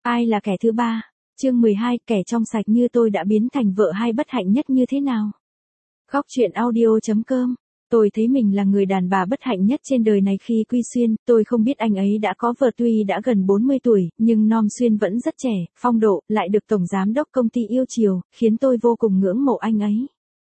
Ai là kẻ thứ ba? Chương 12, kẻ trong sạch như tôi đã biến thành vợ hai bất hạnh nhất như thế nào? Góc truyện audio.com. Tôi thấy mình là người đàn bà bất hạnh nhất trên đời này khi Quy Xuyên, tôi không biết anh ấy đã có vợ tuy đã gần 40 tuổi, nhưng Nom Xuyên vẫn rất trẻ, phong độ, lại được tổng giám đốc công ty yêu chiều, khiến tôi vô cùng ngưỡng mộ anh ấy.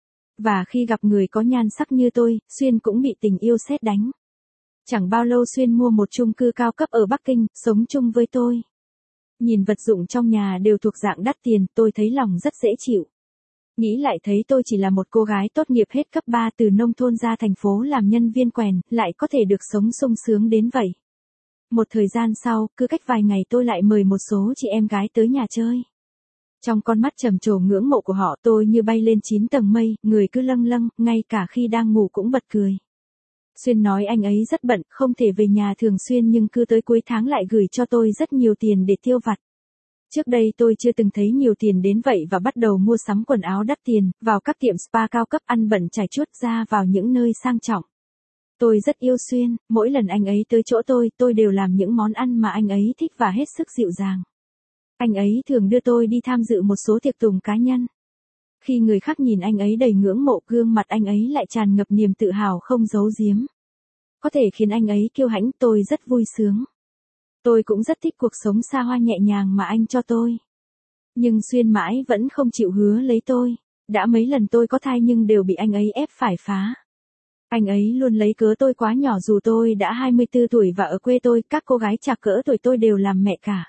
Và khi gặp người có nhan sắc như tôi, Xuyên cũng bị tình yêu sét đánh. Chẳng bao lâu Xuyên mua một chung cư cao cấp ở Bắc Kinh, sống chung với tôi. Nhìn vật dụng trong nhà đều thuộc dạng đắt tiền, tôi thấy lòng rất dễ chịu. Nghĩ lại thấy tôi chỉ là một cô gái tốt nghiệp hết cấp 3 từ nông thôn ra thành phố làm nhân viên quèn, lại có thể được sống sung sướng đến vậy. Một thời gian sau, cứ cách vài ngày tôi lại mời một số chị em gái tới nhà chơi. Trong con mắt trầm trồ ngưỡng mộ của họ tôi như bay lên 9 tầng mây, người cứ lâng lâng, ngay cả khi đang ngủ cũng bật cười. Xuyên nói anh ấy rất bận, không thể về nhà thường xuyên nhưng cứ tới cuối tháng lại gửi cho tôi rất nhiều tiền để tiêu vặt. Trước đây tôi chưa từng thấy nhiều tiền đến vậy và bắt đầu mua sắm quần áo đắt tiền, vào các tiệm spa cao cấp ăn bẩn chải chuốt ra vào những nơi sang trọng. Tôi rất yêu Xuyên, mỗi lần anh ấy tới chỗ tôi đều làm những món ăn mà anh ấy thích và hết sức dịu dàng. Anh ấy thường đưa tôi đi tham dự một số tiệc tùng cá nhân. Khi người khác nhìn anh ấy đầy ngưỡng mộ, gương mặt anh ấy lại tràn ngập niềm tự hào không giấu giếm. Có thể khiến anh ấy kiêu hãnh, tôi rất vui sướng. Tôi cũng rất thích cuộc sống xa hoa nhẹ nhàng mà anh cho tôi. Nhưng Xuyên mãi vẫn không chịu hứa lấy tôi. Đã mấy lần tôi có thai nhưng đều bị anh ấy ép phải phá. Anh ấy luôn lấy cớ tôi quá nhỏ dù tôi đã 24 tuổi và ở quê tôi, các cô gái trạc cỡ tuổi tôi đều làm mẹ cả.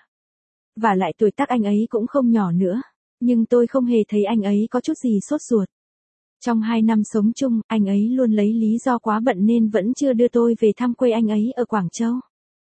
Và lại tuổi tác anh ấy cũng không nhỏ nữa. Nhưng tôi không hề thấy anh ấy có chút gì sốt ruột. Trong 2 năm sống chung, anh ấy luôn lấy lý do quá bận nên vẫn chưa đưa tôi về thăm quê anh ấy ở Quảng Châu.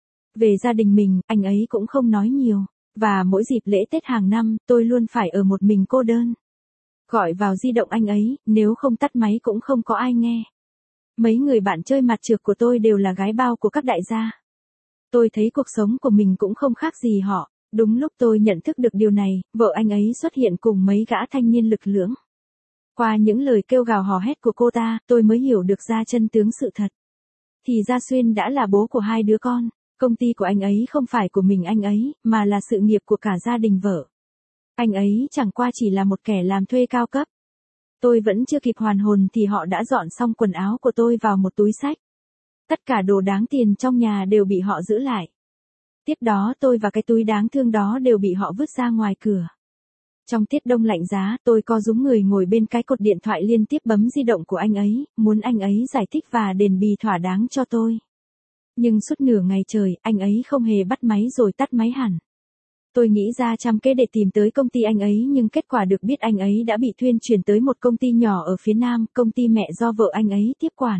Về gia đình mình, anh ấy cũng không nói nhiều. Và mỗi dịp lễ Tết hàng năm, tôi luôn phải ở một mình cô đơn. Gọi vào di động anh ấy, nếu không tắt máy cũng không có ai nghe. Mấy người bạn chơi mặt trược của tôi đều là gái bao của các đại gia. Tôi thấy cuộc sống của mình cũng không khác gì họ. Đúng lúc tôi nhận thức được điều này, vợ anh ấy xuất hiện cùng mấy gã thanh niên lực lưỡng. Qua những lời kêu gào hò hét của cô ta, tôi mới hiểu được ra chân tướng sự thật. Thì ra Xuyên đã là bố của 2 đứa con. Công ty của anh ấy không phải của mình anh ấy, mà là sự nghiệp của cả gia đình vợ. Anh ấy chẳng qua chỉ là một kẻ làm thuê cao cấp. Tôi vẫn chưa kịp hoàn hồn thì họ đã dọn xong quần áo của tôi vào một túi xách. Tất cả đồ đáng tiền trong nhà đều bị họ giữ lại. Tiếp đó tôi và cái túi đáng thương đó đều bị họ vứt ra ngoài cửa. Trong tiết đông lạnh giá, tôi co rúm người ngồi bên cái cột điện thoại liên tiếp bấm di động của anh ấy, muốn anh ấy giải thích và đền bù thỏa đáng cho tôi. Nhưng suốt nửa ngày trời, anh ấy không hề bắt máy rồi tắt máy hẳn. Tôi nghĩ ra trăm kế để tìm tới công ty anh ấy nhưng kết quả được biết anh ấy đã bị thuyên chuyển tới một công ty nhỏ ở phía Nam, công ty mẹ do vợ anh ấy tiếp quản.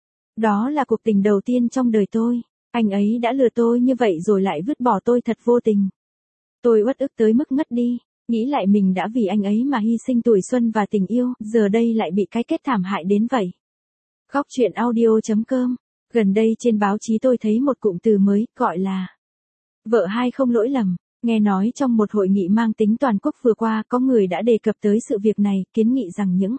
Đó là cuộc tình đầu tiên trong đời tôi. Anh ấy đã lừa tôi như vậy rồi lại vứt bỏ tôi thật vô tình. Tôi uất ức tới mức ngất đi, nghĩ lại mình đã vì anh ấy mà hy sinh tuổi xuân và tình yêu, giờ đây lại bị cái kết thảm hại đến vậy. Góc truyện audio.com. Gần đây trên báo chí tôi thấy một cụm từ mới, gọi là vợ hai không lỗi lầm. Nghe nói trong một hội nghị mang tính toàn quốc vừa qua có người đã đề cập tới sự việc này, kiến nghị rằng những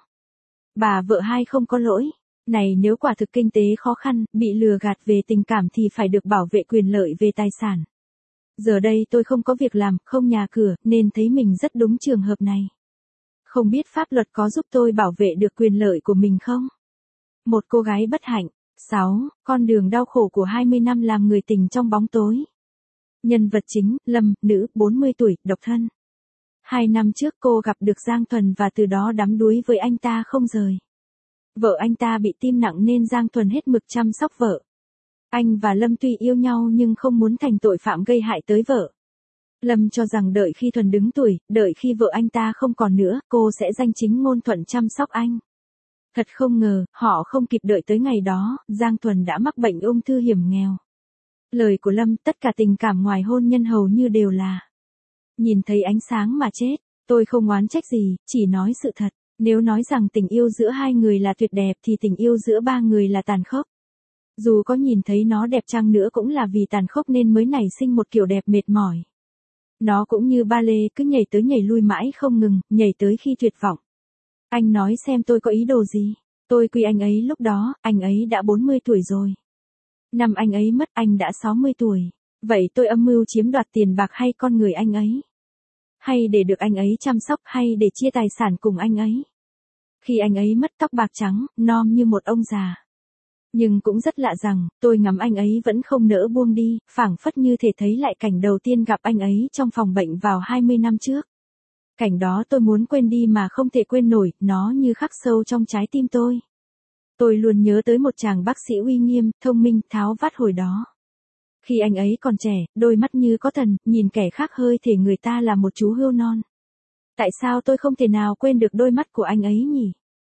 bà vợ hai không có lỗi. Này nếu quả thực kinh tế khó khăn, bị lừa gạt về tình cảm thì phải được bảo vệ quyền lợi về tài sản. Giờ đây tôi không có việc làm, không nhà cửa, nên thấy mình rất đúng trường hợp này. Không biết pháp luật có giúp tôi bảo vệ được quyền lợi của mình không? Một cô gái bất hạnh. 6. Con đường đau khổ của 20 năm làm người tình trong bóng tối. Nhân vật chính, Lâm, nữ, 40 tuổi, độc thân. 2 năm trước cô gặp được Giang Thuần và từ đó đắm đuối với anh ta không rời. Vợ anh ta bị tim nặng nên Giang Thuần hết mực chăm sóc vợ. Anh và Lâm tuy yêu nhau nhưng không muốn thành tội phạm gây hại tới vợ. Lâm cho rằng đợi khi Thuần đứng tuổi, đợi khi vợ anh ta không còn nữa, cô sẽ danh chính ngôn thuận chăm sóc anh. Thật không ngờ, họ không kịp đợi tới ngày đó, Giang Thuần đã mắc bệnh ung thư hiểm nghèo. Lời của Lâm, tất cả tình cảm ngoài hôn nhân hầu như đều là nhìn thấy ánh sáng mà chết. Tôi không oán trách gì, chỉ nói sự thật. Nếu nói rằng tình yêu giữa 2 người là tuyệt đẹp thì tình yêu giữa 3 người là tàn khốc. Dù có nhìn thấy nó đẹp chăng nữa cũng là vì tàn khốc nên mới nảy sinh một kiểu đẹp mệt mỏi. Nó cũng như ba lê cứ nhảy tới nhảy lui mãi không ngừng, nhảy tới khi tuyệt vọng. Anh nói xem tôi có ý đồ gì? Tôi quý anh ấy lúc đó, anh ấy đã 40 tuổi rồi. Năm anh ấy mất anh đã 60 tuổi. Vậy tôi âm mưu chiếm đoạt tiền bạc hay con người anh ấy? Hay để được anh ấy chăm sóc hay để chia tài sản cùng anh ấy? Khi anh ấy mất tóc bạc trắng, non như một ông già. Nhưng cũng rất lạ rằng, tôi ngắm anh ấy vẫn không nỡ buông đi, phảng phất như thể thấy lại cảnh đầu tiên gặp anh ấy trong phòng bệnh vào 20 năm trước. Cảnh đó tôi muốn quên đi mà không thể quên nổi, nó như khắc sâu trong trái tim tôi. Tôi luôn nhớ tới một chàng bác sĩ uy nghiêm, thông minh, tháo vát hồi đó. Khi anh ấy còn trẻ, đôi mắt như có thần, nhìn kẻ khác hơi thể người ta là một chú hươu non. Tại sao tôi không thể nào quên được đôi mắt của anh ấy nhỉ?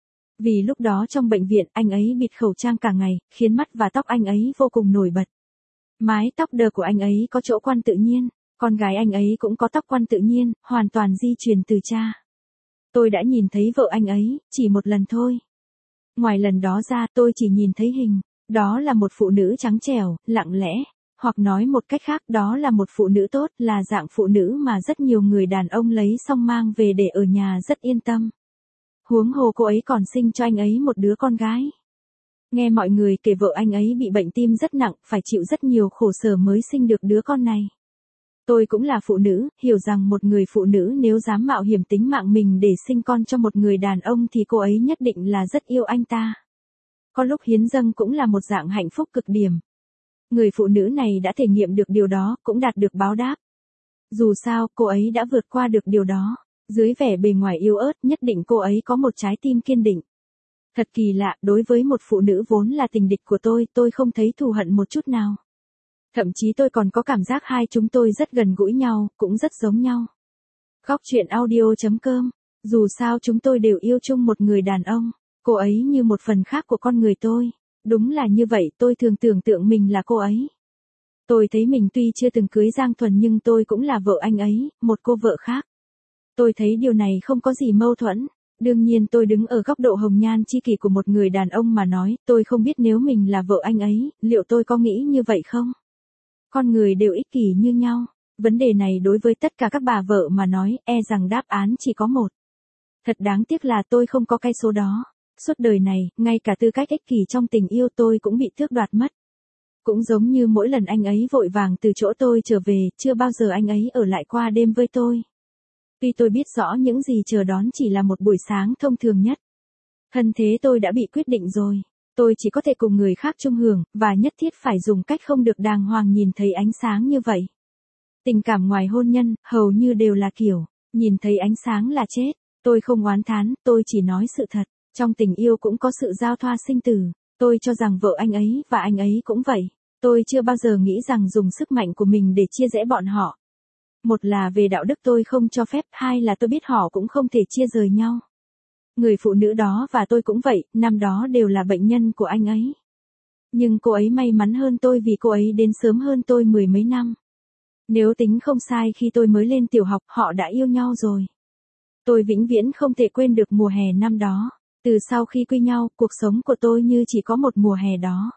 Vì lúc đó trong bệnh viện anh ấy bịt khẩu trang cả ngày, khiến mắt và tóc anh ấy vô cùng nổi bật. Mái tóc đờ của anh ấy có chỗ quăn tự nhiên, con gái anh ấy cũng có tóc quăn tự nhiên, hoàn toàn di truyền từ cha. Tôi đã nhìn thấy vợ anh ấy, chỉ một lần thôi. Ngoài lần đó ra tôi chỉ nhìn thấy hình, đó là một phụ nữ trắng trẻo, lặng lẽ, hoặc nói một cách khác đó là một phụ nữ tốt, là dạng phụ nữ mà rất nhiều người đàn ông lấy xong mang về để ở nhà rất yên tâm. Huống hồ cô ấy còn sinh cho anh ấy một đứa con gái. Nghe mọi người kể vợ anh ấy bị bệnh tim rất nặng, phải chịu rất nhiều khổ sở mới sinh được đứa con này. Tôi cũng là phụ nữ, hiểu rằng một người phụ nữ nếu dám mạo hiểm tính mạng mình để sinh con cho một người đàn ông thì cô ấy nhất định là rất yêu anh ta. Có lúc hiến dâng cũng là một dạng hạnh phúc cực điểm. Người phụ nữ này đã thể nghiệm được điều đó, cũng đạt được báo đáp. Dù sao, cô ấy đã vượt qua được điều đó. Dưới vẻ bề ngoài yếu ớt, nhất định cô ấy có một trái tim kiên định. Thật kỳ lạ, đối với một phụ nữ vốn là tình địch của tôi không thấy thù hận một chút nào. Thậm chí tôi còn có cảm giác hai chúng tôi rất gần gũi nhau, cũng rất giống nhau. Góc truyện audio.com. Dù sao chúng tôi đều yêu chung một người đàn ông, cô ấy như một phần khác của con người tôi. Đúng là như vậy, tôi thường tưởng tượng mình là cô ấy. Tôi thấy mình tuy chưa từng cưới Giang Thuần nhưng tôi cũng là vợ anh ấy, một cô vợ khác. Tôi thấy điều này không có gì mâu thuẫn. Đương nhiên tôi đứng ở góc độ hồng nhan chi kỷ của một người đàn ông mà nói, tôi không biết nếu mình là vợ anh ấy, liệu tôi có nghĩ như vậy không? Con người đều ích kỷ như nhau. Vấn đề này đối với tất cả các bà vợ mà nói, e rằng đáp án chỉ có một. Thật đáng tiếc là tôi không có cái số đó. Suốt đời này, ngay cả tư cách ích kỷ trong tình yêu tôi cũng bị tước đoạt mất. Cũng giống như mỗi lần anh ấy vội vàng từ chỗ tôi trở về, chưa bao giờ anh ấy ở lại qua đêm với tôi. Tuy tôi biết rõ những gì chờ đón chỉ là một buổi sáng thông thường nhất. Thân thế tôi đã bị quyết định rồi. Tôi chỉ có thể cùng người khác chung hưởng, và nhất thiết phải dùng cách không được đàng hoàng nhìn thấy ánh sáng như vậy. Tình cảm ngoài hôn nhân, hầu như đều là kiểu, nhìn thấy ánh sáng là chết. Tôi không oán thán, tôi chỉ nói sự thật. Trong tình yêu cũng có sự giao thoa sinh tử. Tôi cho rằng vợ anh ấy và anh ấy cũng vậy. Tôi chưa bao giờ nghĩ rằng dùng sức mạnh của mình để chia rẽ bọn họ. Một là về đạo đức tôi không cho phép, hai là tôi biết họ cũng không thể chia rời nhau. Người phụ nữ đó và tôi cũng vậy, năm đó đều là bệnh nhân của anh ấy. Nhưng cô ấy may mắn hơn tôi vì cô ấy đến sớm hơn tôi 10 mấy năm. Nếu tính không sai khi tôi mới lên tiểu học, họ đã yêu nhau rồi. Tôi vĩnh viễn không thể quên được mùa hè năm đó. Từ sau khi quen nhau, cuộc sống của tôi như chỉ có một mùa hè đó.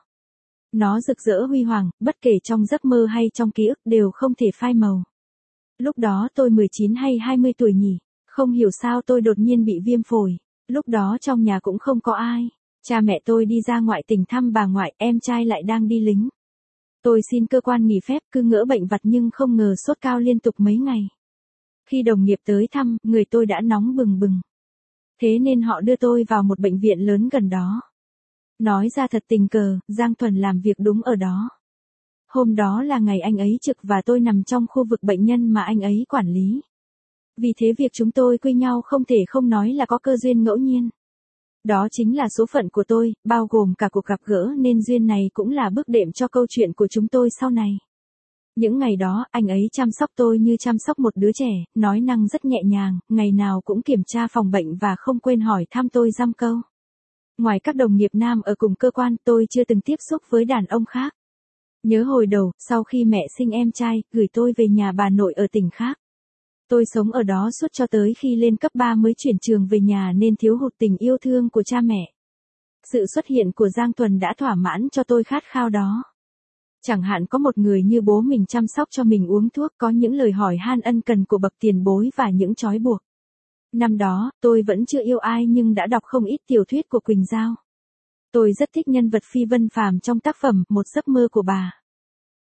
Nó rực rỡ huy hoàng, bất kể trong giấc mơ hay trong ký ức đều không thể phai màu. Lúc đó tôi 19 hay 20 tuổi nhỉ, không hiểu sao tôi đột nhiên bị viêm phổi. Lúc đó trong nhà cũng không có ai. Cha mẹ tôi đi ra ngoại tỉnh thăm bà ngoại, em trai lại đang đi lính. Tôi xin cơ quan nghỉ phép, cứ ngỡ bệnh vặt nhưng không ngờ sốt cao liên tục mấy ngày. Khi đồng nghiệp tới thăm, người tôi đã nóng bừng bừng. Thế nên họ đưa tôi vào một bệnh viện lớn gần đó. Nói ra thật tình cờ, Giang Thuần làm việc đúng ở đó. Hôm đó là ngày anh ấy trực và tôi nằm trong khu vực bệnh nhân mà anh ấy quản lý. Vì thế việc chúng tôi quen nhau không thể không nói là có cơ duyên ngẫu nhiên. Đó chính là số phận của tôi, bao gồm cả cuộc gặp gỡ nên duyên này cũng là bước đệm cho câu chuyện của chúng tôi sau này. Những ngày đó, anh ấy chăm sóc tôi như chăm sóc một đứa trẻ, nói năng rất nhẹ nhàng, ngày nào cũng kiểm tra phòng bệnh và không quên hỏi thăm tôi dăm câu. Ngoài các đồng nghiệp nam ở cùng cơ quan, tôi chưa từng tiếp xúc với đàn ông khác. Nhớ hồi đầu, sau khi mẹ sinh em trai, gửi tôi về nhà bà nội ở tỉnh khác. Tôi sống ở đó suốt cho tới khi lên cấp 3 mới chuyển trường về nhà nên thiếu hụt tình yêu thương của cha mẹ. Sự xuất hiện của Giang Thuần đã thỏa mãn cho tôi khát khao đó. Chẳng hạn có một người như bố mình chăm sóc cho mình uống thuốc, có những lời hỏi han ân cần của bậc tiền bối và những trói buộc. Năm đó, tôi vẫn chưa yêu ai nhưng đã đọc không ít tiểu thuyết của Quỳnh Giao. Tôi rất thích nhân vật Phi Vân Phàm trong tác phẩm Một giấc mơ của bà.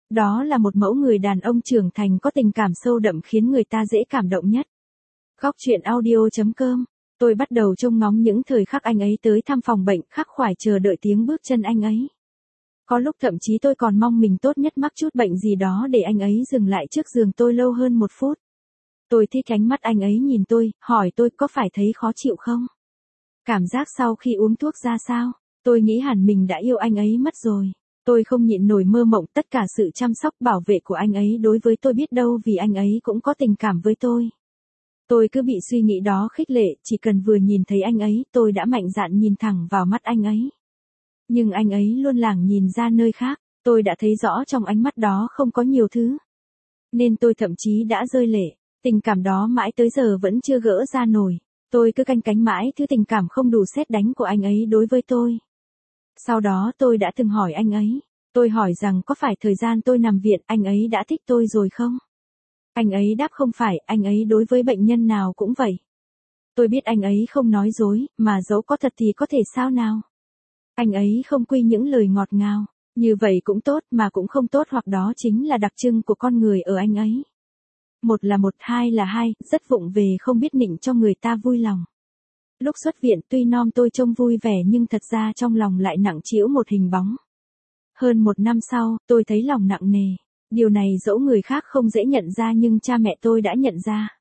Đó là một mẫu người đàn ông trưởng thành có tình cảm sâu đậm khiến người ta dễ cảm động nhất. Góc truyện audio.com. Tôi bắt đầu trông ngóng những thời khắc anh ấy tới thăm phòng bệnh, khắc khoải chờ đợi tiếng bước chân anh ấy. Có lúc thậm chí tôi còn mong mình tốt nhất mắc chút bệnh gì đó để anh ấy dừng lại trước giường tôi lâu hơn 1 phút. Tôi thích ánh mắt anh ấy nhìn tôi, hỏi tôi có phải thấy khó chịu không? Cảm giác sau khi uống thuốc ra sao? Tôi nghĩ hẳn mình đã yêu anh ấy mất rồi. Tôi không nhịn nổi mơ mộng tất cả sự chăm sóc bảo vệ của anh ấy đối với tôi biết đâu vì anh ấy cũng có tình cảm với tôi. Tôi cứ bị suy nghĩ đó khích lệ, chỉ cần vừa nhìn thấy anh ấy, tôi đã mạnh dạn nhìn thẳng vào mắt anh ấy. Nhưng anh ấy luôn lảng nhìn ra nơi khác, tôi đã thấy rõ trong ánh mắt đó không có nhiều thứ. Nên tôi thậm chí đã rơi lệ, tình cảm đó mãi tới giờ vẫn chưa gỡ ra nổi. Tôi cứ canh cánh mãi thứ tình cảm không đủ sét đánh của anh ấy đối với tôi. Sau đó tôi đã từng hỏi anh ấy. Tôi hỏi rằng có phải thời gian tôi nằm viện anh ấy đã thích tôi rồi không? Anh ấy đáp không phải, anh ấy đối với bệnh nhân nào cũng vậy. Tôi biết anh ấy không nói dối, mà dẫu có thật thì có thể sao nào? Anh ấy không quy những lời ngọt ngào, như vậy cũng tốt mà cũng không tốt hoặc đó chính là đặc trưng của con người ở anh ấy. Một là một, hai là hai, rất vụng về không biết nịnh cho người ta vui lòng. Lúc xuất viện tuy non tôi trông vui vẻ nhưng thật ra trong lòng lại nặng trĩu một hình bóng. Hơn 1 năm sau, tôi thấy lòng nặng nề. Điều này dẫu người khác không dễ nhận ra nhưng cha mẹ tôi đã nhận ra.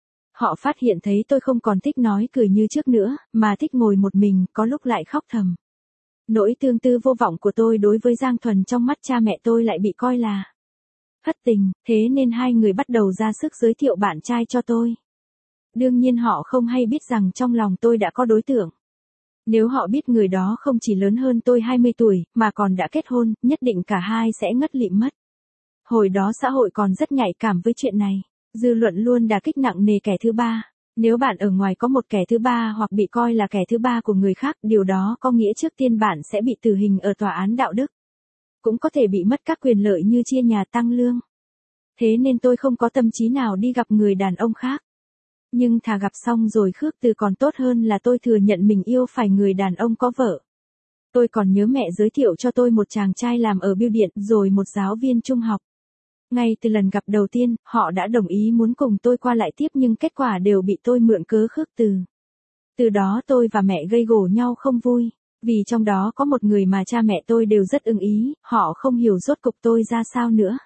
Họ phát hiện thấy tôi không còn thích nói cười như trước nữa, mà thích ngồi một mình, có lúc lại khóc thầm. Nỗi tương tư vô vọng của tôi đối với Giang Thuần trong mắt cha mẹ tôi lại bị coi là thất tình, thế nên hai người bắt đầu ra sức giới thiệu bạn trai cho tôi. Đương nhiên họ không hay biết rằng trong lòng tôi đã có đối tượng. Nếu họ biết người đó không chỉ lớn hơn tôi 20 tuổi, mà còn đã kết hôn, nhất định cả hai sẽ ngất lịm mất. Hồi đó xã hội còn rất nhạy cảm với chuyện này. Dư luận luôn đả kích nặng nề kẻ thứ ba. Nếu bạn ở ngoài có một kẻ thứ ba hoặc bị coi là kẻ thứ ba của người khác, điều đó có nghĩa trước tiên bạn sẽ bị tử hình ở tòa án đạo đức. Cũng có thể bị mất các quyền lợi như chia nhà tăng lương. Thế nên tôi không có tâm trí nào đi gặp người đàn ông khác. Nhưng thà gặp xong rồi khước từ còn tốt hơn là tôi thừa nhận mình yêu phải người đàn ông có vợ. Tôi còn nhớ mẹ giới thiệu cho tôi một chàng trai làm ở bưu điện rồi một giáo viên trung học. Ngay từ lần gặp đầu tiên, họ đã đồng ý muốn cùng tôi qua lại tiếp nhưng kết quả đều bị tôi mượn cớ khước từ. Từ đó tôi và mẹ gây gổ nhau không vui, vì trong đó có một người mà cha mẹ tôi đều rất ưng ý, họ không hiểu rốt cục tôi ra sao nữa.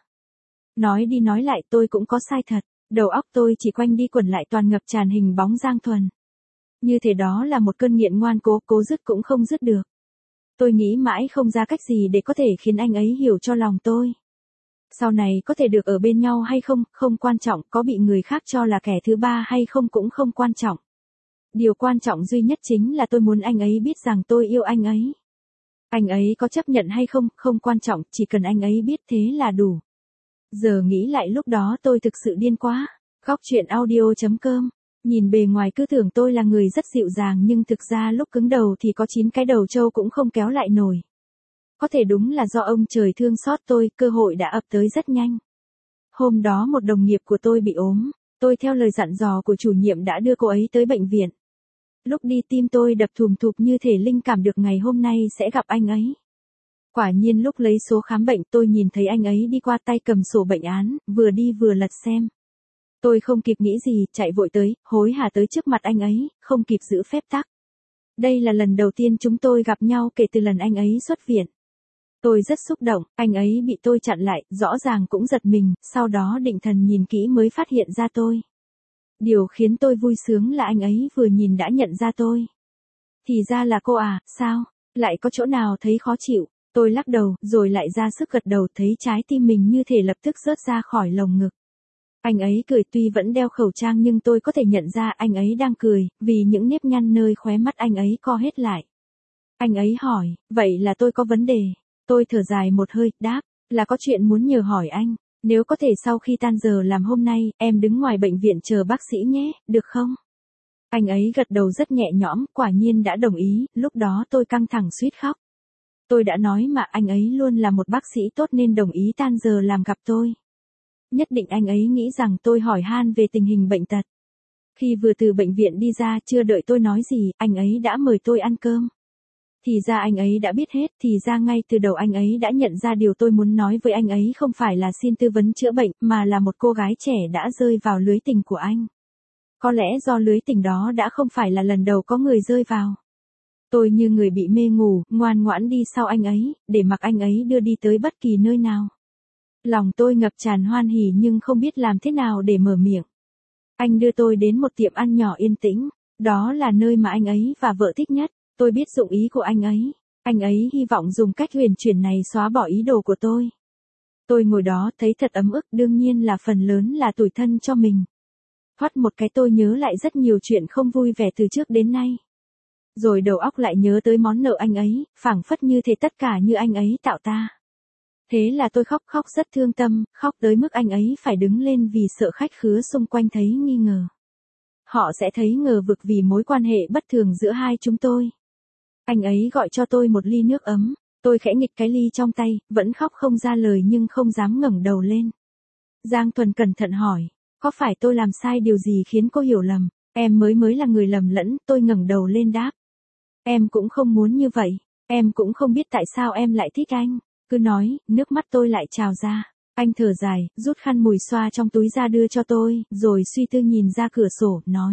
Nói đi nói lại tôi cũng có sai thật, đầu óc tôi chỉ quanh đi quẩn lại toàn ngập tràn hình bóng Giang Thuần. Như thế đó là một cơn nghiện ngoan cố dứt cũng không dứt được. Tôi nghĩ mãi không ra cách gì để có thể khiến anh ấy hiểu cho lòng tôi. Sau này có thể được ở bên nhau hay không, không quan trọng, có bị người khác cho là kẻ thứ ba hay không cũng không quan trọng. Điều quan trọng duy nhất chính là tôi muốn anh ấy biết rằng tôi yêu anh ấy. Anh ấy có chấp nhận hay không, không quan trọng, chỉ cần anh ấy biết thế là đủ. Giờ nghĩ lại lúc đó tôi thực sự điên quá. Góc truyện audio.com. Nhìn bề ngoài cứ tưởng tôi là người rất dịu dàng nhưng thực ra lúc cứng đầu thì có 9 cái đầu trâu cũng không kéo lại nổi. Có thể đúng là do ông trời thương xót tôi, cơ hội đã ập tới rất nhanh. Hôm đó một đồng nghiệp của tôi bị ốm, tôi theo lời dặn dò của chủ nhiệm đã đưa cô ấy tới bệnh viện. Lúc đi tim tôi đập thùm thụp như thể linh cảm được ngày hôm nay sẽ gặp anh ấy. Quả nhiên lúc lấy số khám bệnh tôi nhìn thấy anh ấy đi qua tay cầm sổ bệnh án, vừa đi vừa lật xem. Tôi không kịp nghĩ gì, chạy vội tới, hối hả tới trước mặt anh ấy, không kịp giữ phép tắc. Đây là lần đầu tiên chúng tôi gặp nhau kể từ lần anh ấy xuất viện. Tôi rất xúc động, anh ấy bị tôi chặn lại, rõ ràng cũng giật mình, sau đó định thần nhìn kỹ mới phát hiện ra tôi. Điều khiến tôi vui sướng là anh ấy vừa nhìn đã nhận ra tôi. Thì ra là cô à, sao? Lại có chỗ nào thấy khó chịu? Tôi lắc đầu, rồi lại ra sức gật đầu thấy trái tim mình như thể lập tức rớt ra khỏi lồng ngực. Anh ấy cười tuy vẫn đeo khẩu trang nhưng tôi có thể nhận ra anh ấy đang cười, vì những nếp nhăn nơi khóe mắt anh ấy co hết lại. Anh ấy hỏi, vậy là tôi có vấn đề? Tôi thở dài một hơi, đáp, là có chuyện muốn nhờ hỏi anh. Nếu có thể sau khi tan giờ làm hôm nay, em đứng ngoài bệnh viện chờ bác sĩ nhé, được không? Anh ấy gật đầu rất nhẹ nhõm, quả nhiên đã đồng ý, lúc đó tôi căng thẳng suýt khóc. Tôi đã nói mà anh ấy luôn là một bác sĩ tốt nên đồng ý tan giờ làm gặp tôi. Nhất định anh ấy nghĩ rằng tôi hỏi han về tình hình bệnh tật. Khi vừa từ bệnh viện đi ra chưa đợi tôi nói gì, anh ấy đã mời tôi ăn cơm. Thì ra anh ấy đã biết hết, thì ra ngay từ đầu anh ấy đã nhận ra điều tôi muốn nói với anh ấy không phải là xin tư vấn chữa bệnh, mà là một cô gái trẻ đã rơi vào lưới tình của anh. Có lẽ do lưới tình đó đã không phải là lần đầu có người rơi vào. Tôi như người bị mê ngủ, ngoan ngoãn đi sau anh ấy, để mặc anh ấy đưa đi tới bất kỳ nơi nào. Lòng tôi ngập tràn hoan hỉ nhưng không biết làm thế nào để mở miệng. Anh đưa tôi đến một tiệm ăn nhỏ yên tĩnh, đó là nơi mà anh ấy và vợ thích nhất. Tôi biết dụng ý của anh ấy. Anh ấy hy vọng dùng cách huyền chuyển này xóa bỏ ý đồ của tôi. Tôi ngồi đó thấy thật ấm ức, đương nhiên là phần lớn là tủi thân cho mình. Thoát một cái tôi nhớ lại rất nhiều chuyện không vui vẻ từ trước đến nay. Rồi đầu óc lại nhớ tới món nợ anh ấy, phảng phất như thể tất cả như anh ấy tạo ta. Thế là tôi khóc rất thương tâm, khóc tới mức anh ấy phải đứng lên vì sợ khách khứa xung quanh thấy nghi ngờ. Họ sẽ thấy ngờ vực vì mối quan hệ bất thường giữa hai chúng tôi. Anh ấy gọi cho tôi một ly nước ấm, tôi khẽ nghịch cái ly trong tay, vẫn khóc không ra lời nhưng không dám ngẩng đầu lên. Giang Thuần cẩn thận hỏi, có phải tôi làm sai điều gì khiến cô hiểu lầm? Em mới là người lầm lẫn, tôi ngẩng đầu lên đáp. Em cũng không muốn như vậy, em cũng không biết tại sao em lại thích anh. Cứ nói, nước mắt tôi lại trào ra. Anh thở dài, rút khăn mùi xoa trong túi ra đưa cho tôi, rồi suy tư nhìn ra cửa sổ, nói.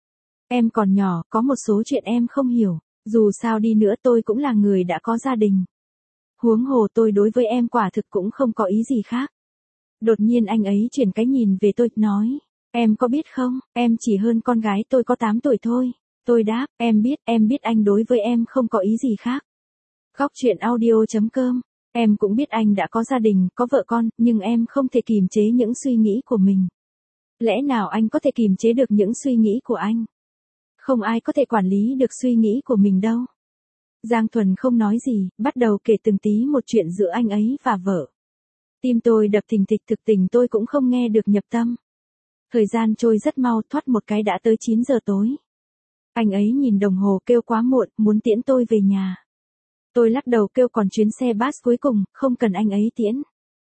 Em còn nhỏ, có một số chuyện em không hiểu. Dù sao đi nữa tôi cũng là người đã có gia đình. Huống hồ tôi đối với em quả thực cũng không có ý gì khác. Đột nhiên anh ấy chuyển cái nhìn về tôi, nói. Em có biết không, em chỉ hơn con gái tôi có 8 tuổi thôi. Tôi đáp, em biết anh đối với em không có ý gì khác. Góc truyện audio.com. Em cũng biết anh đã có gia đình, có vợ con, nhưng em không thể kìm chế những suy nghĩ của mình. Lẽ nào anh có thể kìm chế được những suy nghĩ của anh? Không ai có thể quản lý được suy nghĩ của mình đâu. Giang Thuần không nói gì, bắt đầu kể từng tí một chuyện giữa anh ấy và vợ. Tim tôi đập thình thịch, thực tình tôi cũng không nghe được nhập tâm. Thời gian trôi rất mau, thoát một cái đã tới 9 giờ tối. Anh ấy nhìn đồng hồ kêu quá muộn, muốn tiễn tôi về nhà. Tôi lắc đầu kêu còn chuyến xe bus cuối cùng, không cần anh ấy tiễn.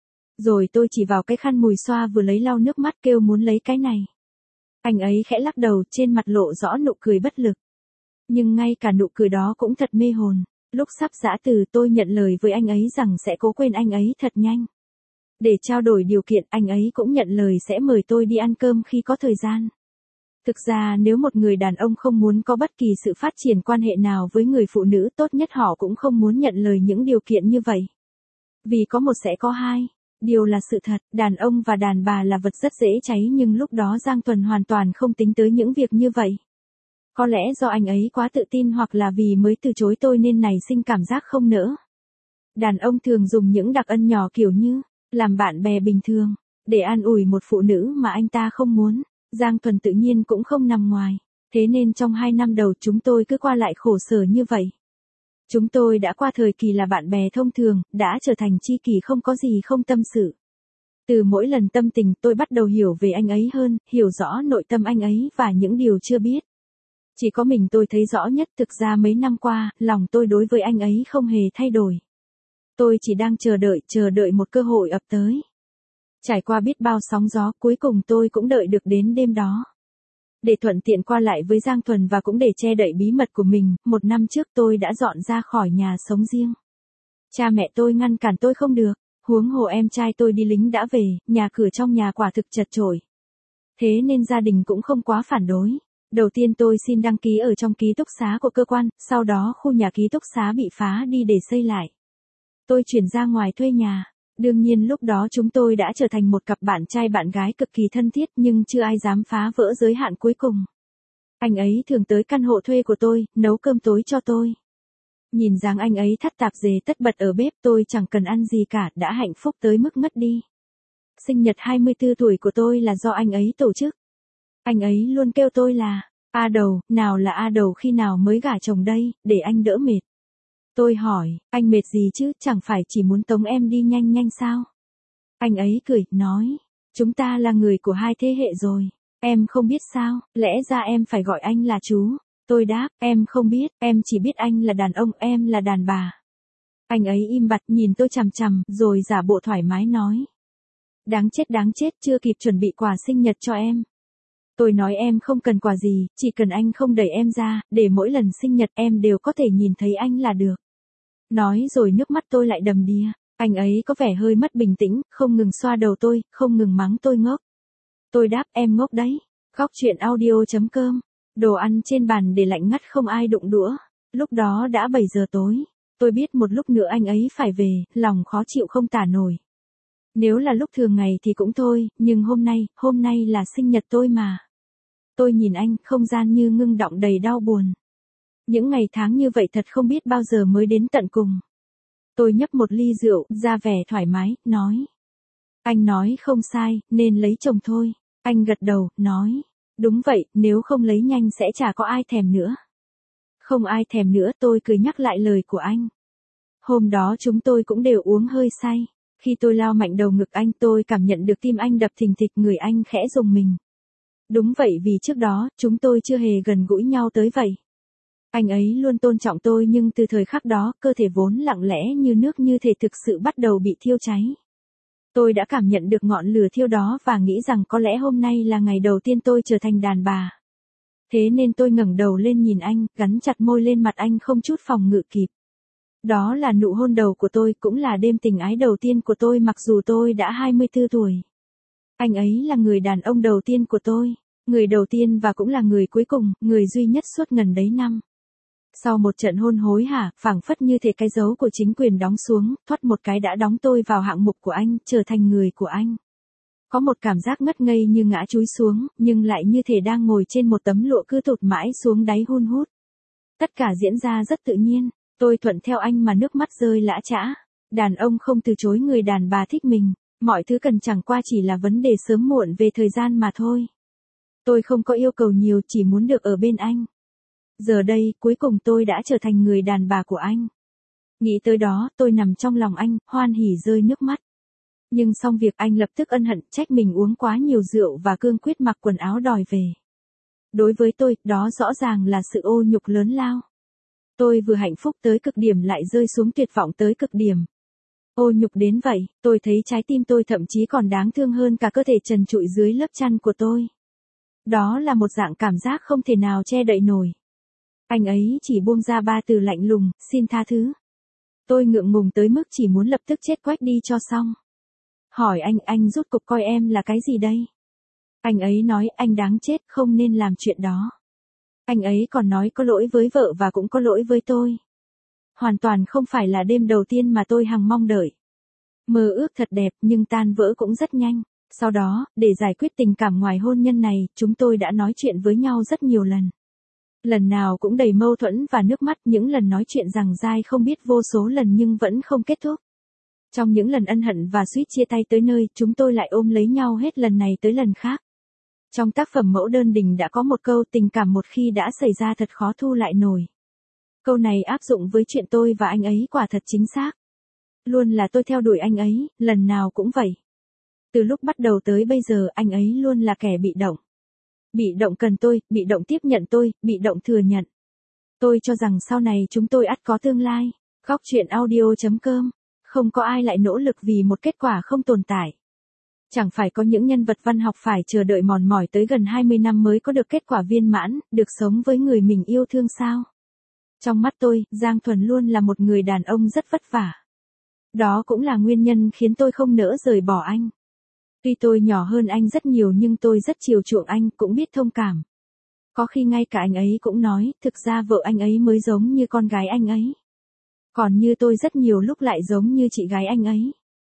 Rồi tôi chỉ vào cái khăn mùi xoa vừa lấy lau nước mắt kêu muốn lấy cái này. Anh ấy khẽ lắc đầu, trên mặt lộ rõ nụ cười bất lực. Nhưng ngay cả nụ cười đó cũng thật mê hồn. Lúc sắp giã từ tôi nhận lời với anh ấy rằng sẽ cố quên anh ấy thật nhanh. Để trao đổi điều kiện anh ấy cũng nhận lời sẽ mời tôi đi ăn cơm khi có thời gian. Thực ra nếu một người đàn ông không muốn có bất kỳ sự phát triển quan hệ nào với người phụ nữ, tốt nhất họ cũng không muốn nhận lời những điều kiện như vậy. Vì có một sẽ có hai. Điều là sự thật, đàn ông và đàn bà là vật rất dễ cháy nhưng lúc đó Giang Thuần hoàn toàn không tính tới những việc như vậy. Có lẽ do anh ấy quá tự tin hoặc là vì mới từ chối tôi nên nảy sinh cảm giác không nỡ. Đàn ông thường dùng những đặc ân nhỏ kiểu như, làm bạn bè bình thường, để an ủi một phụ nữ mà anh ta không muốn. Giang Thuần tự nhiên cũng không nằm ngoài. Thế nên trong 2 năm đầu chúng tôi cứ qua lại khổ sở như vậy. Chúng tôi đã qua thời kỳ là bạn bè thông thường, đã trở thành tri kỷ không có gì không tâm sự. Từ mỗi lần tâm tình tôi bắt đầu hiểu về anh ấy hơn, hiểu rõ nội tâm anh ấy và những điều chưa biết. Chỉ có mình tôi thấy rõ nhất, thực ra mấy năm qua, lòng tôi đối với anh ấy không hề thay đổi. Tôi chỉ đang chờ đợi một cơ hội ập tới. Trải qua biết bao sóng gió, cuối cùng tôi cũng đợi được đến đêm đó. Để thuận tiện qua lại với Giang Thuần và cũng để che đậy bí mật của mình, 1 năm trước tôi đã dọn ra khỏi nhà sống riêng. Cha mẹ tôi ngăn cản tôi không được, huống hồ em trai tôi đi lính đã về, nhà cửa trong nhà quả thực chật chội. Thế nên gia đình cũng không quá phản đối. Đầu tiên tôi xin đăng ký ở trong ký túc xá của cơ quan, sau đó khu nhà ký túc xá bị phá đi để xây lại. Tôi chuyển ra ngoài thuê nhà. Đương nhiên lúc đó chúng tôi đã trở thành một cặp bạn trai bạn gái cực kỳ thân thiết nhưng chưa ai dám phá vỡ giới hạn cuối cùng. Anh ấy thường tới căn hộ thuê của tôi, nấu cơm tối cho tôi. Nhìn dáng anh ấy thắt tạp dề tất bật ở bếp, tôi chẳng cần ăn gì cả, đã hạnh phúc tới mức ngất đi. Sinh nhật 24 tuổi của tôi là do anh ấy tổ chức. Anh ấy luôn kêu tôi là, A Đầu, nào là A Đầu khi nào mới gả chồng đây, để anh đỡ mệt. Tôi hỏi, anh mệt gì chứ, chẳng phải chỉ muốn tống em đi nhanh nhanh sao? Anh ấy cười, nói, chúng ta là người của hai thế hệ rồi, em không biết sao, lẽ ra em phải gọi anh là chú. Tôi đáp, em không biết, em chỉ biết anh là đàn ông, em là đàn bà. Anh ấy im bặt nhìn tôi chằm chằm, rồi giả bộ thoải mái nói. Đáng chết, chưa kịp chuẩn bị quà sinh nhật cho em. Tôi nói em không cần quà gì, chỉ cần anh không đẩy em ra, để mỗi lần sinh nhật em đều có thể nhìn thấy anh là được. Nói rồi nước mắt tôi lại đầm đìa. Anh ấy có vẻ hơi mất bình tĩnh, không ngừng xoa đầu tôi, không ngừng mắng tôi ngốc. Tôi đáp em ngốc đấy. Góc chuyện audio.com. Đồ ăn trên bàn để lạnh ngắt không ai đụng đũa. Lúc đó đã 7 giờ tối. Tôi biết một lúc nữa anh ấy phải về, lòng khó chịu không tả nổi. Nếu là lúc thường ngày thì cũng thôi, nhưng hôm nay là sinh nhật tôi mà. Tôi nhìn anh, không gian như ngưng đọng đầy đau buồn. Những ngày tháng như vậy thật không biết bao giờ mới đến tận cùng. Tôi nhấp một ly rượu, ra vẻ thoải mái, nói. Anh nói không sai, nên lấy chồng thôi. Anh gật đầu, nói. Đúng vậy, nếu không lấy nhanh sẽ chả có ai thèm nữa. Không ai thèm nữa, tôi cười nhắc lại lời của anh. Hôm đó chúng tôi cũng đều uống hơi say. Khi tôi lao mạnh đầu ngực anh tôi cảm nhận được tim anh đập thình thịch, người anh khẽ rùng mình. Đúng vậy, vì trước đó, chúng tôi chưa hề gần gũi nhau tới vậy. Anh ấy luôn tôn trọng tôi nhưng từ thời khắc đó, cơ thể vốn lặng lẽ như nước như thể thực sự bắt đầu bị thiêu cháy. Tôi đã cảm nhận được ngọn lửa thiêu đó và nghĩ rằng có lẽ hôm nay là ngày đầu tiên tôi trở thành đàn bà. Thế nên tôi ngẩng đầu lên nhìn anh, gắn chặt môi lên mặt anh không chút phòng ngự kịp. Đó là nụ hôn đầu của tôi, cũng là đêm tình ái đầu tiên của tôi mặc dù tôi đã 24 tuổi. Anh ấy là người đàn ông đầu tiên của tôi, người đầu tiên và cũng là người cuối cùng, người duy nhất suốt ngần đấy năm. Sau một trận hôn hối hả, phảng phất như thể cái dấu của chính quyền đóng xuống, thoắt một cái đã đóng tôi vào hạng mục của anh, trở thành người của anh. Có một cảm giác ngất ngây như ngã chúi xuống, nhưng lại như thể đang ngồi trên một tấm lụa cứ tụt mãi xuống đáy hun hút. Tất cả diễn ra rất tự nhiên, tôi thuận theo anh mà nước mắt rơi lã chã. Đàn ông không từ chối người đàn bà thích mình, mọi thứ cần chẳng qua chỉ là vấn đề sớm muộn về thời gian mà thôi. Tôi không có yêu cầu nhiều, chỉ muốn được ở bên anh. Giờ đây, cuối cùng tôi đã trở thành người đàn bà của anh. Nghĩ tới đó, tôi nằm trong lòng anh, hoan hỉ rơi nước mắt. Nhưng xong việc anh lập tức ân hận, trách mình uống quá nhiều rượu và cương quyết mặc quần áo đòi về. Đối với tôi, đó rõ ràng là sự ô nhục lớn lao. Tôi vừa hạnh phúc tới cực điểm lại rơi xuống tuyệt vọng tới cực điểm. Ô nhục đến vậy, tôi thấy trái tim tôi thậm chí còn đáng thương hơn cả cơ thể trần trụi dưới lớp chăn của tôi. Đó là một dạng cảm giác không thể nào che đậy nổi. Anh ấy chỉ buông ra 3 từ lạnh lùng, xin tha thứ. Tôi ngượng ngùng tới mức chỉ muốn lập tức chết quách đi cho xong. Hỏi anh rốt cuộc coi em là cái gì đây? Anh ấy nói anh đáng chết, không nên làm chuyện đó. Anh ấy còn nói có lỗi với vợ và cũng có lỗi với tôi. Hoàn toàn không phải là đêm đầu tiên mà tôi hằng mong đợi. Mơ ước thật đẹp nhưng tan vỡ cũng rất nhanh. Sau đó, để giải quyết tình cảm ngoài hôn nhân này, chúng tôi đã nói chuyện với nhau rất nhiều lần. Lần nào cũng đầy mâu thuẫn và nước mắt, những lần nói chuyện rằng dai không biết vô số lần nhưng vẫn không kết thúc. Trong những lần ân hận và suýt chia tay tới nơi, chúng tôi lại ôm lấy nhau hết lần này tới lần khác. Trong tác phẩm Mẫu đơn đình đã có một câu tình cảm một khi đã xảy ra thật khó thu lại nổi. Câu này áp dụng với chuyện tôi và anh ấy quả thật chính xác. Luôn là tôi theo đuổi anh ấy, lần nào cũng vậy. Từ lúc bắt đầu tới bây giờ anh ấy luôn là kẻ bị động. Bị động cần tôi, bị động tiếp nhận tôi, bị động thừa nhận. Tôi cho rằng sau này chúng tôi ắt có tương lai. Góc chuyện audio.com. Không có ai lại nỗ lực vì một kết quả không tồn tại. Chẳng phải có những nhân vật văn học phải chờ đợi mòn mỏi tới gần 20 năm mới có được kết quả viên mãn, được sống với người mình yêu thương sao? Trong mắt tôi, Giang Thuần luôn là một người đàn ông rất vất vả. Đó cũng là nguyên nhân khiến tôi không nỡ rời bỏ anh. Tuy tôi nhỏ hơn anh rất nhiều nhưng tôi rất chiều chuộng anh, cũng biết thông cảm. Có khi ngay cả anh ấy cũng nói, thực ra vợ anh ấy mới giống như con gái anh ấy. Còn như tôi rất nhiều lúc lại giống như chị gái anh ấy.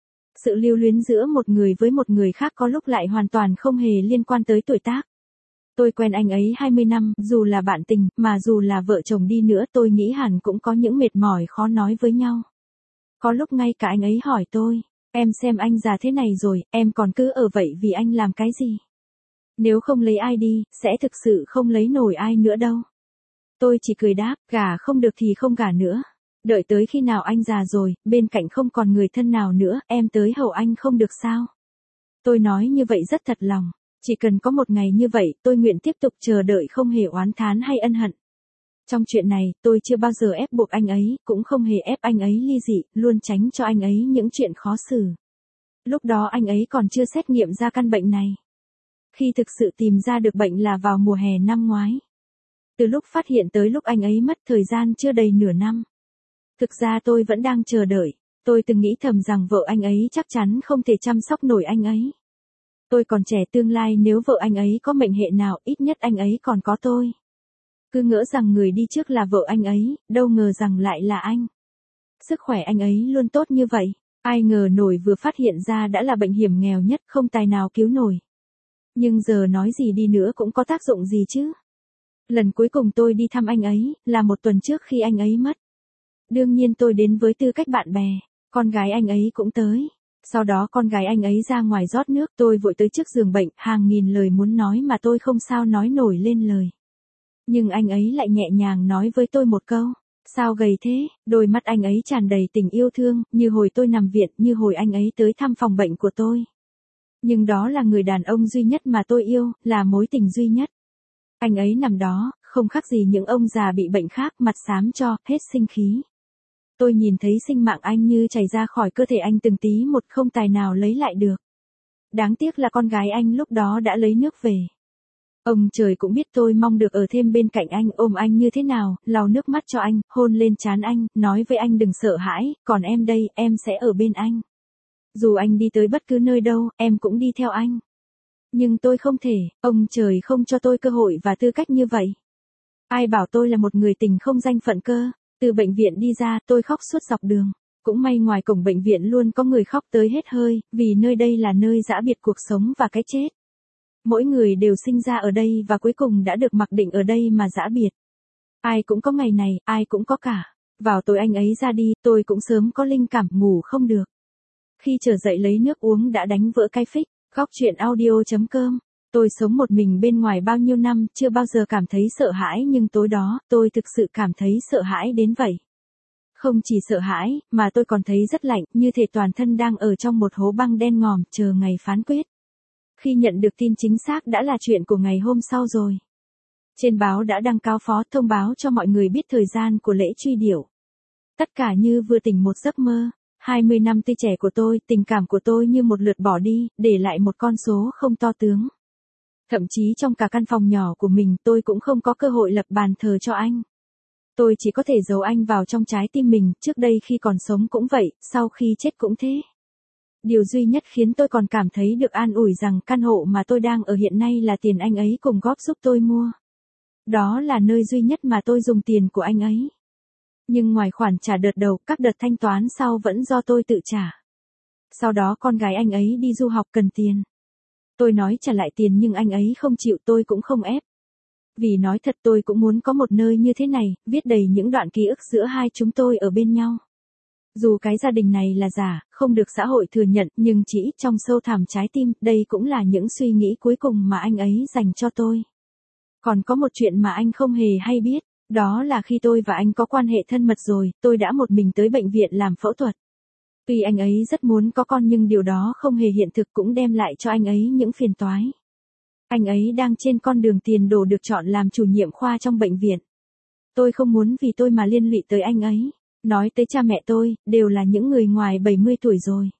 Sự lưu luyến giữa một người với một người khác có lúc lại hoàn toàn không hề liên quan tới tuổi tác. Tôi quen anh ấy 20 năm, dù là bạn tình, mà dù là vợ chồng đi nữa tôi nghĩ hẳn cũng có những mệt mỏi khó nói với nhau. Có lúc ngay cả anh ấy hỏi tôi, em xem anh già thế này rồi, em còn cứ ở vậy vì anh làm cái gì? Nếu không lấy ai đi, sẽ thực sự không lấy nổi ai nữa đâu. Tôi chỉ cười đáp, gả không được thì không gả nữa. Đợi tới khi nào anh già rồi, bên cạnh không còn người thân nào nữa, em tới hầu anh không được sao? Tôi nói như vậy rất thật lòng. Chỉ cần có một ngày như vậy, tôi nguyện tiếp tục chờ đợi không hề oán thán hay ân hận. Trong chuyện này, tôi chưa bao giờ ép buộc anh ấy, cũng không hề ép anh ấy ly dị, luôn tránh cho anh ấy những chuyện khó xử. Lúc đó anh ấy còn chưa xét nghiệm ra căn bệnh này. Khi thực sự tìm ra được bệnh là vào mùa hè năm ngoái. Từ lúc phát hiện tới lúc anh ấy mất thời gian chưa đầy nửa năm. Thực ra tôi vẫn đang chờ đợi. Tôi từng nghĩ thầm rằng vợ anh ấy chắc chắn không thể chăm sóc nổi anh ấy. Tôi còn trẻ, tương lai nếu vợ anh ấy có mệnh hệ nào, ít nhất anh ấy còn có tôi. Cứ ngỡ rằng người đi trước là vợ anh ấy, đâu ngờ rằng lại là anh. Sức khỏe anh ấy luôn tốt như vậy. Ai ngờ nổi vừa phát hiện ra đã là bệnh hiểm nghèo nhất, không tài nào cứu nổi. Nhưng giờ nói gì đi nữa cũng có tác dụng gì chứ. Lần cuối cùng tôi đi thăm anh ấy, là một tuần trước khi anh ấy mất. Đương nhiên tôi đến với tư cách bạn bè, con gái anh ấy cũng tới. Sau đó con gái anh ấy ra ngoài rót nước, tôi vội tới trước giường bệnh, hàng nghìn lời muốn nói mà tôi không sao nói nổi lên lời. Nhưng anh ấy lại nhẹ nhàng nói với tôi một câu, sao gầy thế, đôi mắt anh ấy tràn đầy tình yêu thương, như hồi tôi nằm viện, như hồi anh ấy tới thăm phòng bệnh của tôi. Nhưng đó là người đàn ông duy nhất mà tôi yêu, là mối tình duy nhất. Anh ấy nằm đó, không khác gì những ông già bị bệnh khác, mặt xám cho, hết sinh khí. Tôi nhìn thấy sinh mạng anh như chảy ra khỏi cơ thể anh từng tí một, không tài nào lấy lại được. Đáng tiếc là con gái anh lúc đó đã lấy nước về. Ông trời cũng biết tôi mong được ở thêm bên cạnh anh, ôm anh như thế nào, lau nước mắt cho anh, hôn lên trán anh, nói với anh đừng sợ hãi, còn em đây, em sẽ ở bên anh. Dù anh đi tới bất cứ nơi đâu, em cũng đi theo anh. Nhưng tôi không thể, ông trời không cho tôi cơ hội và tư cách như vậy. Ai bảo tôi là một người tình không danh phận cơ. Từ bệnh viện đi ra, tôi khóc suốt dọc đường. Cũng may ngoài cổng bệnh viện luôn có người khóc tới hết hơi, vì nơi đây là nơi giã biệt cuộc sống và cái chết. Mỗi người đều sinh ra ở đây và cuối cùng đã được mặc định ở đây mà giã biệt. Ai cũng có ngày này, ai cũng có cả. Vào tối anh ấy ra đi, tôi cũng sớm có linh cảm ngủ không được. Khi trở dậy lấy nước uống đã đánh vỡ cái phích. Góc truyện audio.com. Tôi sống một mình bên ngoài bao nhiêu năm, chưa bao giờ cảm thấy sợ hãi, nhưng tối đó, tôi thực sự cảm thấy sợ hãi đến vậy. Không chỉ sợ hãi, mà tôi còn thấy rất lạnh, như thể toàn thân đang ở trong một hố băng đen ngòm, chờ ngày phán quyết. Khi nhận được tin chính xác đã là chuyện của ngày hôm sau rồi. Trên báo đã đăng cáo phó thông báo cho mọi người biết thời gian của lễ truy điệu. Tất cả như vừa tỉnh một giấc mơ. 20 năm tươi trẻ của tôi, tình cảm của tôi như một lượt bỏ đi, để lại một con số không to tướng. Thậm chí trong cả căn phòng nhỏ của mình tôi cũng không có cơ hội lập bàn thờ cho anh. Tôi chỉ có thể giấu anh vào trong trái tim mình, trước đây khi còn sống cũng vậy, sau khi chết cũng thế. Điều duy nhất khiến tôi còn cảm thấy được an ủi rằng căn hộ mà tôi đang ở hiện nay là tiền anh ấy cùng góp giúp tôi mua. Đó là nơi duy nhất mà tôi dùng tiền của anh ấy. Nhưng ngoài khoản trả đợt đầu, các đợt thanh toán sau vẫn do tôi tự trả. Sau đó con gái anh ấy đi du học cần tiền. Tôi nói trả lại tiền nhưng anh ấy không chịu, tôi cũng không ép. Vì nói thật tôi cũng muốn có một nơi như thế này, viết đầy những đoạn ký ức giữa hai chúng tôi ở bên nhau. Dù cái gia đình này là giả, không được xã hội thừa nhận, nhưng chỉ ít trong sâu thẳm trái tim, đây cũng là những suy nghĩ cuối cùng mà anh ấy dành cho tôi. Còn có một chuyện mà anh không hề hay biết. Đó là khi tôi và anh có quan hệ thân mật rồi, tôi đã một mình tới bệnh viện làm phẫu thuật. Tuy anh ấy rất muốn có con nhưng điều đó không hề hiện thực, cũng đem lại cho anh ấy những phiền toái. Anh ấy đang trên con đường tiền đồ được chọn làm chủ nhiệm khoa trong bệnh viện. Tôi không muốn vì tôi mà liên lụy tới anh ấy. Nói tới cha mẹ tôi, đều là những người ngoài 70 tuổi rồi.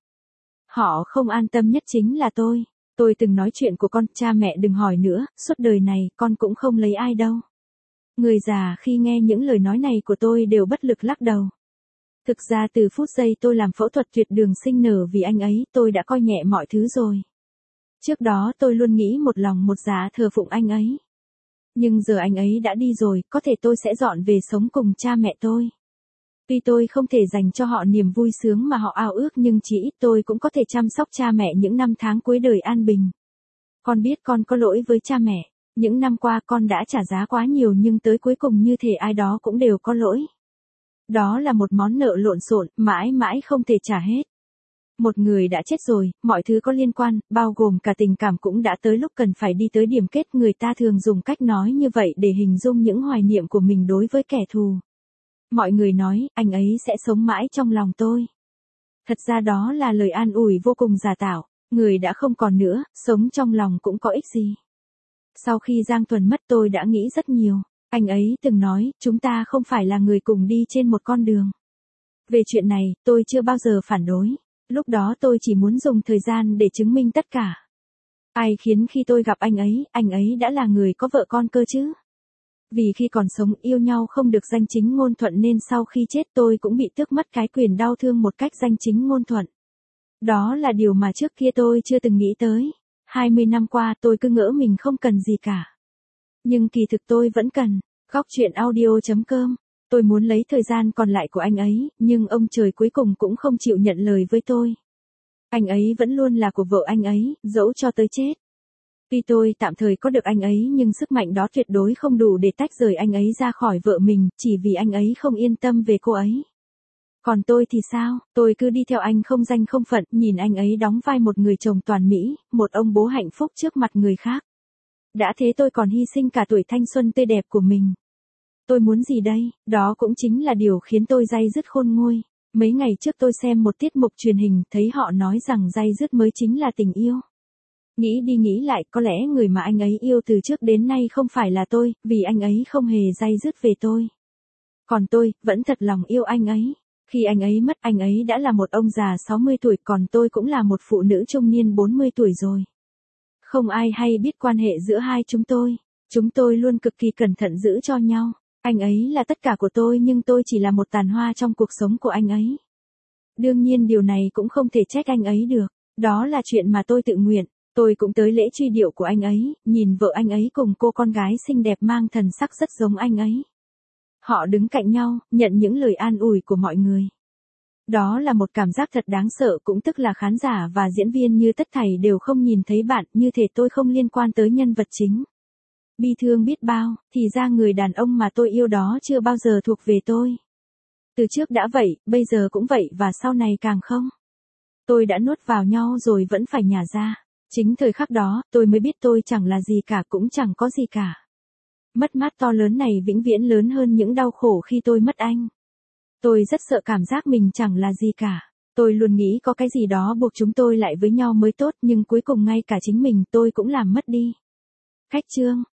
Họ không an tâm nhất chính là tôi. Tôi từng nói chuyện của con, cha mẹ đừng hỏi nữa, suốt đời này con cũng không lấy ai đâu. Người già khi nghe những lời nói này của tôi đều bất lực lắc đầu. Thực ra từ phút giây tôi làm phẫu thuật tuyệt đường sinh nở vì anh ấy, tôi đã coi nhẹ mọi thứ rồi. Trước đó tôi luôn nghĩ một lòng một dạ thờ phụng anh ấy. Nhưng giờ anh ấy đã đi rồi, có thể tôi sẽ dọn về sống cùng cha mẹ tôi. Tuy tôi không thể dành cho họ niềm vui sướng mà họ ao ước nhưng chỉ ít tôi cũng có thể chăm sóc cha mẹ những năm tháng cuối đời an bình. Con biết con có lỗi với cha mẹ. Những năm qua con đã trả giá quá nhiều nhưng tới cuối cùng như thể ai đó cũng đều có lỗi. Đó là một món nợ lộn xộn, mãi mãi không thể trả hết. Một người đã chết rồi, mọi thứ có liên quan, bao gồm cả tình cảm cũng đã tới lúc cần phải đi tới điểm kết. Người ta thường dùng cách nói như vậy để hình dung những hoài niệm của mình đối với kẻ thù. Mọi người nói, anh ấy sẽ sống mãi trong lòng tôi. Thật ra đó là lời an ủi vô cùng giả tạo. Người đã không còn nữa, sống trong lòng cũng có ích gì. Sau khi Giang Thuần mất tôi đã nghĩ rất nhiều. Anh ấy từng nói, chúng ta không phải là người cùng đi trên một con đường. Về chuyện này, tôi chưa bao giờ phản đối. Lúc đó tôi chỉ muốn dùng thời gian để chứng minh tất cả. Ai khiến khi tôi gặp anh ấy đã là người có vợ con cơ chứ. Vì khi còn sống yêu nhau không được danh chính ngôn thuận nên sau khi chết tôi cũng bị tước mất cái quyền đau thương một cách danh chính ngôn thuận. Đó là điều mà trước kia tôi chưa từng nghĩ tới. 20 năm qua tôi cứ ngỡ mình không cần gì cả. Nhưng kỳ thực tôi vẫn cần. Góc chuyện audio.com. Tôi muốn lấy thời gian còn lại của anh ấy, nhưng ông trời cuối cùng cũng không chịu nhận lời với tôi. Anh ấy vẫn luôn là của vợ anh ấy, dẫu cho tới chết. Tuy tôi tạm thời có được anh ấy nhưng sức mạnh đó tuyệt đối không đủ để tách rời anh ấy ra khỏi vợ mình, chỉ vì anh ấy không yên tâm về cô ấy. Còn tôi thì sao, tôi cứ đi theo anh không danh không phận, nhìn anh ấy đóng vai một người chồng toàn mỹ, một ông bố hạnh phúc trước mặt người khác. Đã thế tôi còn hy sinh cả tuổi thanh xuân tươi đẹp của mình. Tôi muốn gì đây, đó cũng chính là điều khiến tôi day dứt khôn nguôi. Mấy ngày trước tôi xem một tiết mục truyền hình, thấy họ nói rằng day dứt mới chính là tình yêu. Nghĩ đi nghĩ lại, có lẽ người mà anh ấy yêu từ trước đến nay không phải là tôi, vì anh ấy không hề day dứt về tôi. Còn tôi, vẫn thật lòng yêu anh ấy. Khi anh ấy mất, anh ấy đã là một ông già 60 tuổi, còn tôi cũng là một phụ nữ trung niên 40 tuổi rồi. Không ai hay biết quan hệ giữa hai chúng tôi. Chúng tôi luôn cực kỳ cẩn thận giữ cho nhau. Anh ấy là tất cả của tôi nhưng tôi chỉ là một tàn hoa trong cuộc sống của anh ấy. Đương nhiên điều này cũng không thể trách anh ấy được. Đó là chuyện mà tôi tự nguyện. Tôi cũng tới lễ truy điệu của anh ấy, nhìn vợ anh ấy cùng cô con gái xinh đẹp mang thần sắc rất giống anh ấy. Họ đứng cạnh nhau, nhận những lời an ủi của mọi người. Đó là một cảm giác thật đáng sợ, cũng tức là khán giả và diễn viên như tất thảy đều không nhìn thấy bạn, như thể tôi không liên quan tới nhân vật chính. Bi thương biết bao, thì ra người đàn ông mà tôi yêu đó chưa bao giờ thuộc về tôi. Từ trước đã vậy, bây giờ cũng vậy và sau này càng không. Tôi đã nuốt vào nhau rồi vẫn phải nhả ra. Chính thời khắc đó, tôi mới biết tôi chẳng là gì cả, cũng chẳng có gì cả. Mất mát to lớn này vĩnh viễn lớn hơn những đau khổ khi tôi mất anh. Tôi rất sợ cảm giác mình chẳng là gì cả. Tôi luôn nghĩ có cái gì đó buộc chúng tôi lại với nhau mới tốt, nhưng cuối cùng ngay cả chính mình tôi cũng làm mất đi. Khách chương.